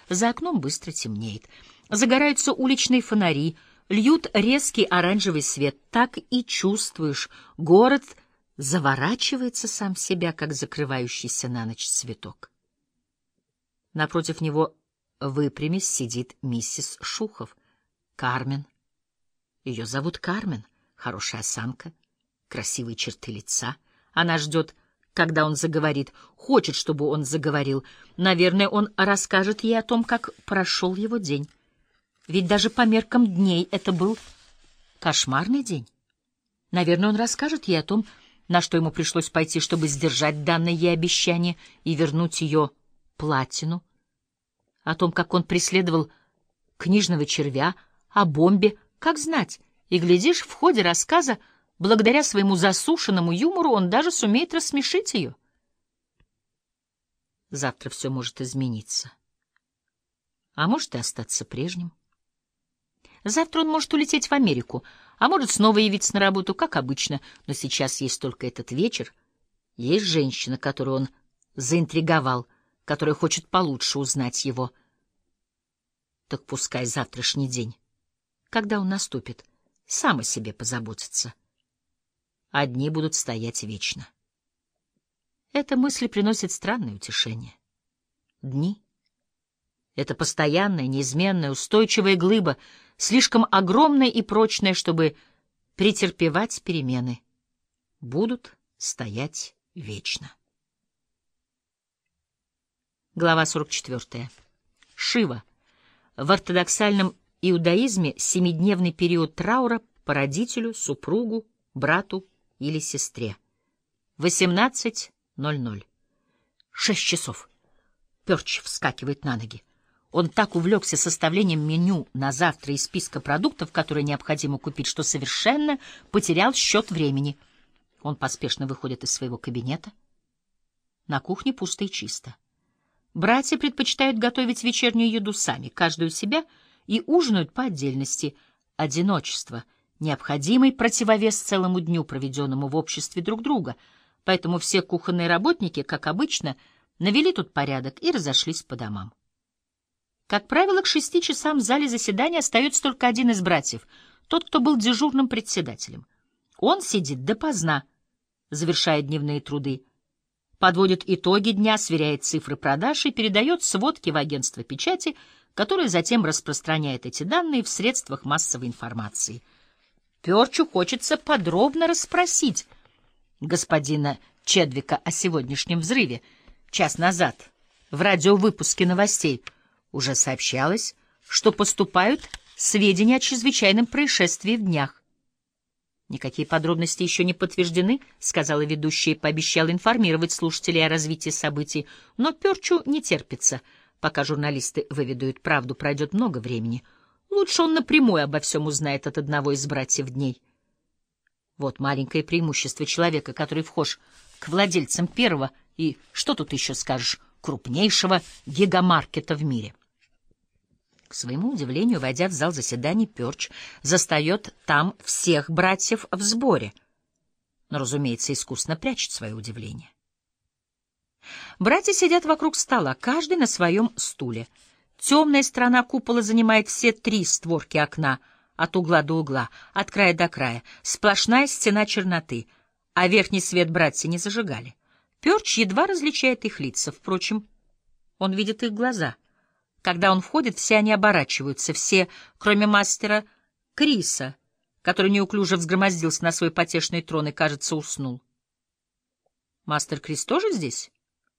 За окном быстро темнеет. Загораются уличные фонари, льют резкий оранжевый свет. Так и чувствуешь, город заворачивается сам в себя, как закрывающийся на ночь цветок. Напротив него, выпрямясь, сидит миссис Шухов. Кармен. Ее зовут Кармен. Хорошая осанка, красивые черты лица. Она ждет, когда он заговорит, хочет, чтобы он заговорил. Наверное, он расскажет ей о том, как прошел его день. Ведь даже по меркам дней это был кошмарный день. Наверное, он расскажет ей о том, на что ему пришлось пойти, чтобы сдержать данное ей обещание и вернуть ее платину, о том, как он преследовал книжного червя, о бомбе, как знать, и, глядишь, в ходе рассказа, благодаря своему засушенному юмору, он даже сумеет рассмешить ее. Завтра все может измениться, а может и остаться прежним. Завтра он может улететь в Америку, а может снова явиться на работу, как обычно, но сейчас есть только этот вечер, есть женщина, которую он заинтриговал, которая хочет получше узнать его. Так пускай завтрашний день, когда он наступит, сам о себе позаботится. Одни будут стоять вечно. Эта мысль приносит странное утешение. Дни — это постоянная, неизменная, устойчивая глыба, слишком огромная и прочная, чтобы претерпевать перемены. Будут стоять вечно. Глава 44. Шива. В ортодоксальном иудаизме семидневный период траура по родителю, супругу, брату или сестре. 18:00. 6 часов. Пёрч вскакивает на ноги. Он так увлекся составлением меню на завтра и списка продуктов, которые необходимо купить, что совершенно потерял счет времени. Он поспешно выходит из своего кабинета. На кухне пусто и чисто. Братья предпочитают готовить вечернюю еду сами, каждый у себя, и ужинают по отдельности. Одиночество — необходимый противовес целому дню, проведенному в обществе друг друга, поэтому все кухонные работники, как обычно, навели тут порядок и разошлись по домам. Как правило, к 6 часам в зале заседания остается только один из братьев, тот, кто был дежурным председателем. Он сидит допоздна, завершая дневные труды, подводит итоги дня, сверяет цифры продаж и передает сводки в агентство печати, которое затем распространяет эти данные в средствах массовой информации. Пёрчу хочется подробно расспросить господина Чедвика о сегодняшнем взрыве. Час назад в радиовыпуске новостей уже сообщалось, что поступают сведения о чрезвычайном происшествии в днях. «Никакие подробности еще не подтверждены», — сказала ведущая и пообещала информировать слушателей о развитии событий, но Пёрчу не терпится. Пока журналисты выведают правду, пройдет много времени. Лучше он напрямую обо всем узнает от одного из братьев дней. Вот маленькое преимущество человека, который вхож к владельцам первого и, что тут еще скажешь, крупнейшего гигамаркета в мире. К своему удивлению, войдя в зал заседаний, Пёрч застает там всех братьев в сборе, но, разумеется, искусно прячет свое удивление. Братья сидят вокруг стола, каждый на своем стуле. Темная сторона купола занимает все 3 створки окна, от угла до угла, от края до края, сплошная стена черноты, а верхний свет братья не зажигали. Пёрч едва различает их лица, впрочем, он видит их глаза. Когда он входит, все они оборачиваются, все, кроме мастера Криса, который неуклюже взгромоздился на свой потешный трон и, кажется, уснул. Мастер Крис тоже здесь?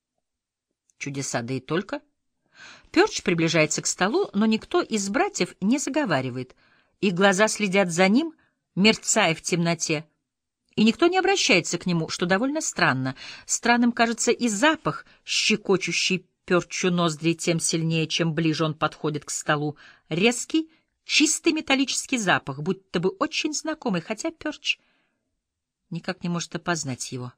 Чудеса, да и только. Пёрч приближается к столу, но никто из братьев не заговаривает. Их глаза следят за ним, мерцая в темноте, и никто не обращается к нему, что довольно странно. Странным кажется и запах, щекочущий Пёрчу ноздри тем сильнее, чем ближе он подходит к столу. Резкий, чистый металлический запах, будто бы очень знакомый, хотя Пёрч никак не может опознать его.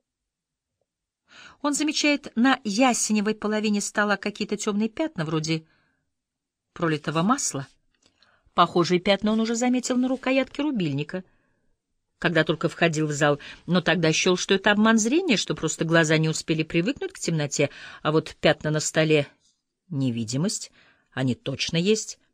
Он замечает на ясеневой половине стола какие-то темные пятна, вроде пролитого масла. Похожие пятна он уже заметил на рукоятке рубильника, когда только входил в зал, но тогда счел, что это обман зрения, что просто глаза не успели привыкнуть к темноте, а вот пятна на столе невидимость, они точно есть.